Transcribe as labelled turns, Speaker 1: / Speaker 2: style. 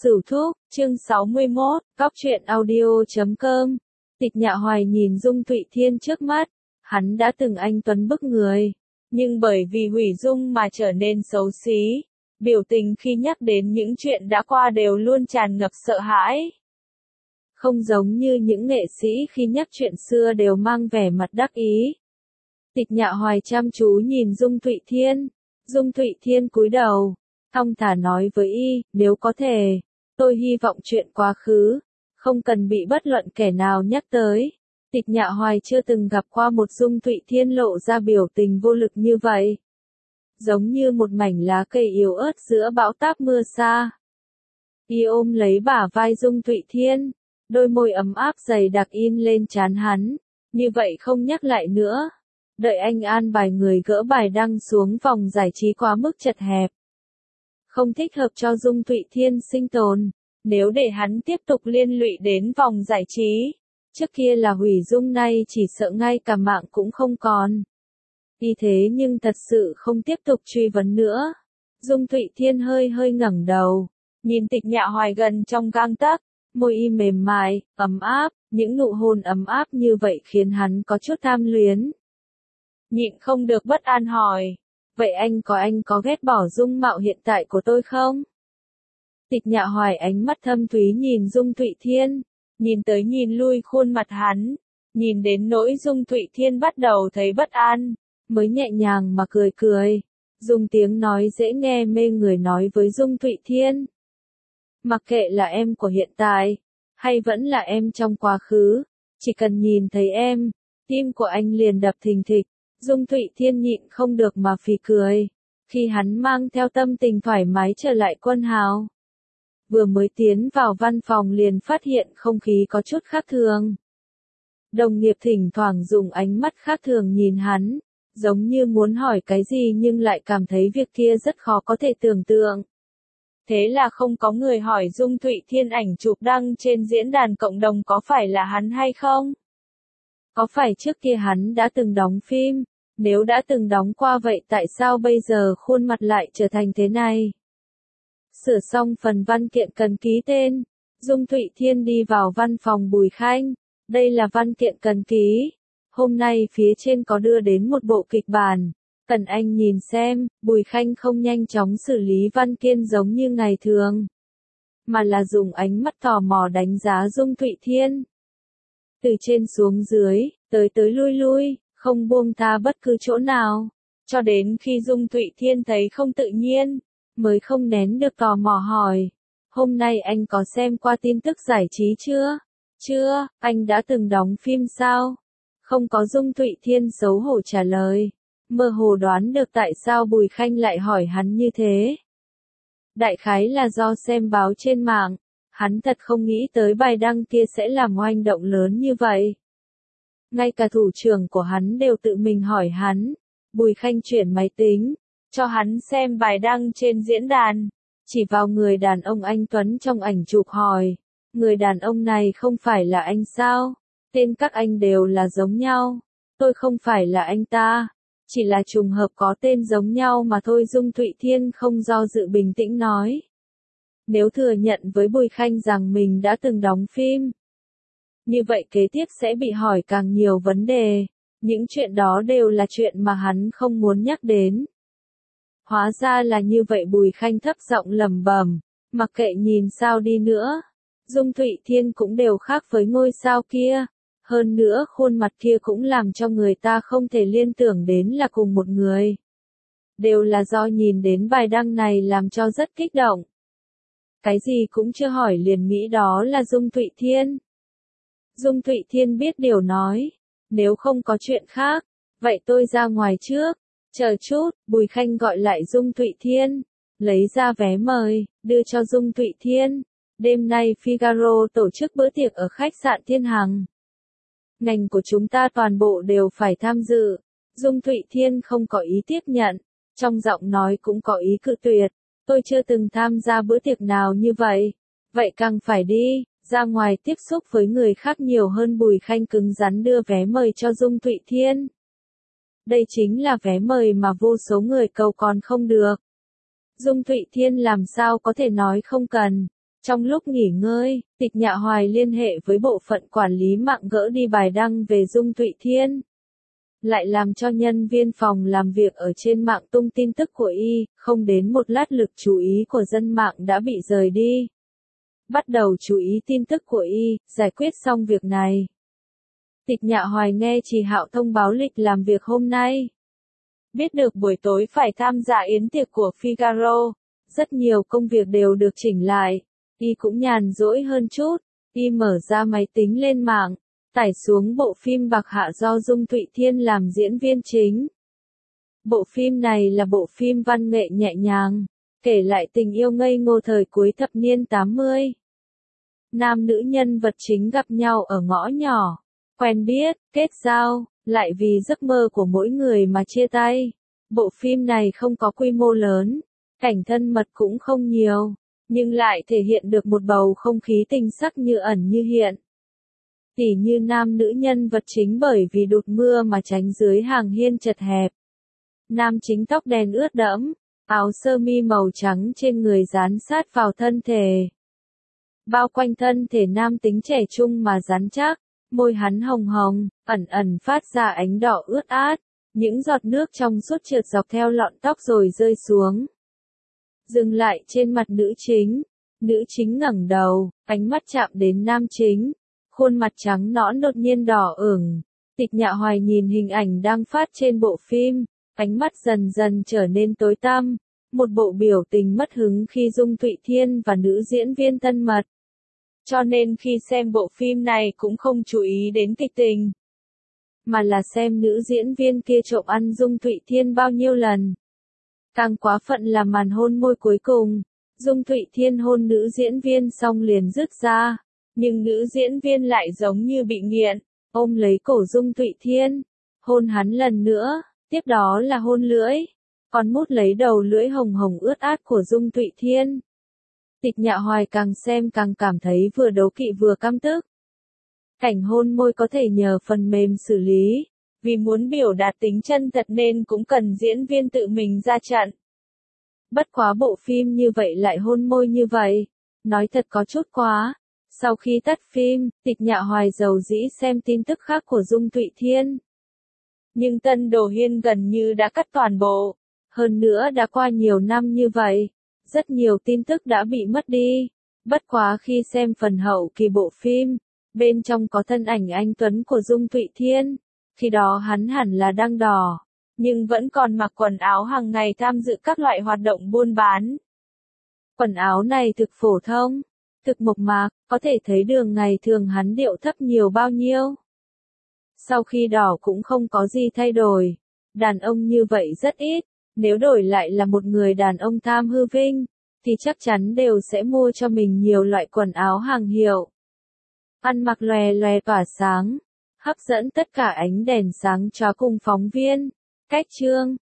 Speaker 1: Sửu Thúc, chương 61, Cóc truyện audio.com. Tịch Nhạ Hoài nhìn Dung Thụy Thiên trước mắt, hắn đã từng anh tuấn bức người, nhưng bởi vì hủy dung mà trở nên xấu xí, biểu tình khi nhắc đến những chuyện đã qua đều luôn tràn ngập sợ hãi. Không giống như những nghệ sĩ khi nhắc chuyện xưa đều mang vẻ mặt đắc ý. Tịch Nhạ Hoài chăm chú nhìn Dung Thụy Thiên, Dung Thụy Thiên cúi đầu, thong thả nói với y, nếu có thể, tôi hy vọng chuyện quá khứ, không cần bị bất luận kẻ nào nhắc tới. Tịch Nhạ Hoài chưa từng gặp qua một Dung Thụy Thiên lộ ra biểu tình vô lực như vậy. Giống như một mảnh lá cây yếu ớt giữa bão táp mưa xa. Y ôm lấy bả vai Dung Thụy Thiên, đôi môi ấm áp dày đặc in lên trán hắn, như vậy không nhắc lại nữa. Đợi anh an bài người gỡ bài đăng xuống vòng giải trí quá mức chật hẹp. Không thích hợp cho Dung Thụy Thiên sinh tồn, nếu để hắn tiếp tục liên lụy đến vòng giải trí. Trước kia là hủy dung, nay chỉ sợ ngay cả mạng cũng không còn. Y thế nhưng thật sự không tiếp tục truy vấn nữa. Dung Thụy Thiên hơi hơi ngẩng đầu, nhìn Tịch Nhạ Hoài gần trong gang tấc, môi y mềm mại, ấm áp, những nụ hôn ấm áp như vậy khiến hắn có chút tham luyến. Nhịn không được bất an hỏi, vậy anh có ghét bỏ dung mạo hiện tại của tôi không? Tịch Nhạ Hoài ánh mắt thâm thúy nhìn Dung Thụy Thiên, nhìn tới nhìn lui khuôn mặt hắn, nhìn đến nỗi Dung Thụy Thiên bắt đầu thấy bất an, mới nhẹ nhàng mà cười cười, dùng tiếng nói dễ nghe mê người nói với Dung Thụy Thiên. Mặc kệ là em của hiện tại, hay vẫn là em trong quá khứ, chỉ cần nhìn thấy em, tim của anh liền đập thình thịch. Dung Thụy Thiên nhịn không được mà phì cười, khi hắn mang theo tâm tình thoải mái trở lại Quân Hào. Vừa mới tiến vào văn phòng liền phát hiện không khí có chút khác thường. Đồng nghiệp thỉnh thoảng dùng ánh mắt khác thường nhìn hắn, giống như muốn hỏi cái gì nhưng lại cảm thấy việc kia rất khó có thể tưởng tượng. Thế là không có người hỏi Dung Thụy Thiên ảnh chụp đăng trên diễn đàn cộng đồng có phải là hắn hay không? Có phải trước kia hắn đã từng đóng phim? Nếu đã từng đóng qua vậy tại sao bây giờ khuôn mặt lại trở thành thế này? Sửa xong phần văn kiện cần ký tên, Dung Thụy Thiên đi vào văn phòng Bùi Khanh. Đây là văn kiện cần ký. Hôm nay phía trên có đưa đến một bộ kịch bản. Cần anh nhìn xem. Bùi Khanh không nhanh chóng xử lý văn kiện giống như ngày thường, mà là dùng ánh mắt tò mò đánh giá Dung Thụy Thiên. Từ trên xuống dưới, tới tới lui lui, không buông tha bất cứ chỗ nào, cho đến khi Dung Thụy Thiên thấy không tự nhiên, mới không nén được tò mò hỏi, hôm nay anh có xem qua tin tức giải trí chưa? Chưa, anh đã từng đóng phim sao? Không có. Dung Thụy Thiên xấu hổ trả lời, mơ hồ đoán được tại sao Bùi Khanh lại hỏi hắn như thế. Đại khái là do xem báo trên mạng, hắn thật không nghĩ tới bài đăng kia sẽ làm oanh động lớn như vậy. Ngay cả thủ trưởng của hắn đều tự mình hỏi hắn. Bùi Khanh chuyển máy tính, cho hắn xem bài đăng trên diễn đàn, chỉ vào người đàn ông anh tuấn trong ảnh chụp hỏi, người đàn ông này không phải là anh sao? Tên các anh đều là giống nhau, tôi không phải là anh ta, chỉ là trùng hợp có tên giống nhau mà thôi. Dung Thụy Thiên không do dự bình tĩnh nói. Nếu thừa nhận với Bùi Khanh rằng mình đã từng đóng phim, như vậy kế tiếp sẽ bị hỏi càng nhiều vấn đề. Những chuyện đó đều là chuyện mà hắn không muốn nhắc đến. Hóa ra là như vậy. Bùi Khanh thấp giọng lẩm bẩm, mặc kệ nhìn sao đi nữa, Dung Thụy Thiên cũng đều khác với ngôi sao kia. Hơn nữa khuôn mặt kia cũng làm cho người ta không thể liên tưởng đến là cùng một người. Đều là do nhìn đến bài đăng này làm cho rất kích động. Cái gì cũng chưa hỏi liền nghĩ đó là Dung Thụy Thiên. Dung Thụy Thiên biết điều nói, nếu không có chuyện khác, vậy tôi ra ngoài trước. Chờ chút, Bùi Khanh gọi lại Dung Thụy Thiên, lấy ra vé mời, đưa cho Dung Thụy Thiên. Đêm nay Figaro tổ chức bữa tiệc ở khách sạn Thiên Hằng. Ngành của chúng ta toàn bộ đều phải tham dự. Dung Thụy Thiên không có ý tiếp nhận, trong giọng nói cũng có ý cự tuyệt. Tôi chưa từng tham gia bữa tiệc nào như vậy. Vậy càng phải đi, ra ngoài tiếp xúc với người khác nhiều hơn. Bùi Khanh cứng rắn đưa vé mời cho Dung Thụy Thiên. Đây chính là vé mời mà vô số người cầu còn không được. Dung Thụy Thiên làm sao có thể nói không cần. Trong lúc nghỉ ngơi, Tịch Nhạ Hoài liên hệ với bộ phận quản lý mạng gỡ đi bài đăng về Dung Thụy Thiên. Lại làm cho nhân viên phòng làm việc ở trên mạng tung tin tức của y, không đến một lát lực chú ý của dân mạng đã bị rời đi. Bắt đầu chú ý tin tức của y, giải quyết xong việc này. Tịch Nhạ Hoài nghe Trì Hạo thông báo lịch làm việc hôm nay. Biết được buổi tối phải tham gia yến tiệc của Figaro, rất nhiều công việc đều được chỉnh lại. Y cũng nhàn rỗi hơn chút, y mở ra máy tính lên mạng, tải xuống bộ phim Bạc Hạ do Dung Thụy Thiên làm diễn viên chính. Bộ phim này là bộ phim văn nghệ nhẹ nhàng, kể lại tình yêu ngây ngô thời cuối thập niên 80. Nam nữ nhân vật chính gặp nhau ở ngõ nhỏ, quen biết, kết giao, lại vì giấc mơ của mỗi người mà chia tay. Bộ phim này không có quy mô lớn, cảnh thân mật cũng không nhiều, nhưng lại thể hiện được một bầu không khí tình sắc như ẩn như hiện. Tỉ như nam nữ nhân vật chính bởi vì đụt mưa mà tránh dưới hàng hiên chật hẹp. Nam chính tóc đen ướt đẫm, áo sơ mi màu trắng trên người dán sát vào thân thể. Bao quanh thân thể nam tính trẻ trung mà rắn chắc, môi hắn hồng hồng, ẩn ẩn phát ra ánh đỏ ướt át, những giọt nước trong suốt trượt dọc theo lọn tóc rồi rơi xuống. Dừng lại trên mặt nữ chính ngẩng đầu, ánh mắt chạm đến nam chính, khuôn mặt trắng nõn đột nhiên đỏ ửng. Tịch Nhạ Hoài nhìn hình ảnh đang phát trên bộ phim, ánh mắt dần dần trở nên tối tăm, một bộ biểu tình mất hứng khi Dung Thụy Thiên và nữ diễn viên thân mật. Cho nên khi xem bộ phim này cũng không chú ý đến kịch tình, mà là xem nữ diễn viên kia trộm ăn Dung Thụy Thiên bao nhiêu lần. Càng quá phận là màn hôn môi cuối cùng, Dung Thụy Thiên hôn nữ diễn viên xong liền dứt ra, nhưng nữ diễn viên lại giống như bị nghiện, ôm lấy cổ Dung Thụy Thiên, hôn hắn lần nữa, tiếp đó là hôn lưỡi, còn mút lấy đầu lưỡi hồng hồng ướt át của Dung Thụy Thiên. Tịch Nhạ Hoài càng xem càng cảm thấy vừa đố kỵ vừa căm tức. Cảnh hôn môi có thể nhờ phần mềm xử lý, vì muốn biểu đạt tính chân thật nên cũng cần diễn viên tự mình ra trận. Bất quá bộ phim như vậy lại hôn môi như vậy, nói thật có chút quá. Sau khi tắt phim, Tịch Nhạ Hoài dầu dĩ xem tin tức khác của Dung Thụy Thiên. Nhưng Tân Đồ Hiên gần như đã cắt toàn bộ, hơn nữa đã qua nhiều năm như vậy, rất nhiều tin tức đã bị mất đi. Bất quá khi xem phần hậu kỳ bộ phim, bên trong có thân ảnh anh Tuấn của Dung Thụy Thiên, khi đó hắn hẳn là đang đỏ, nhưng vẫn còn mặc quần áo hàng ngày tham dự các loại hoạt động buôn bán. Quần áo này thực phổ thông, thực mộc mạc, có thể thấy đường ngày thường hắn điệu thấp nhiều bao nhiêu. Sau khi đỏ cũng không có gì thay đổi, đàn ông như vậy rất ít, nếu đổi lại là một người đàn ông tham hư vinh, thì chắc chắn đều sẽ mua cho mình nhiều loại quần áo hàng hiệu. Ăn mặc lòe lòe tỏa sáng, hấp dẫn tất cả ánh đèn sáng chói cùng phóng viên. Cách chương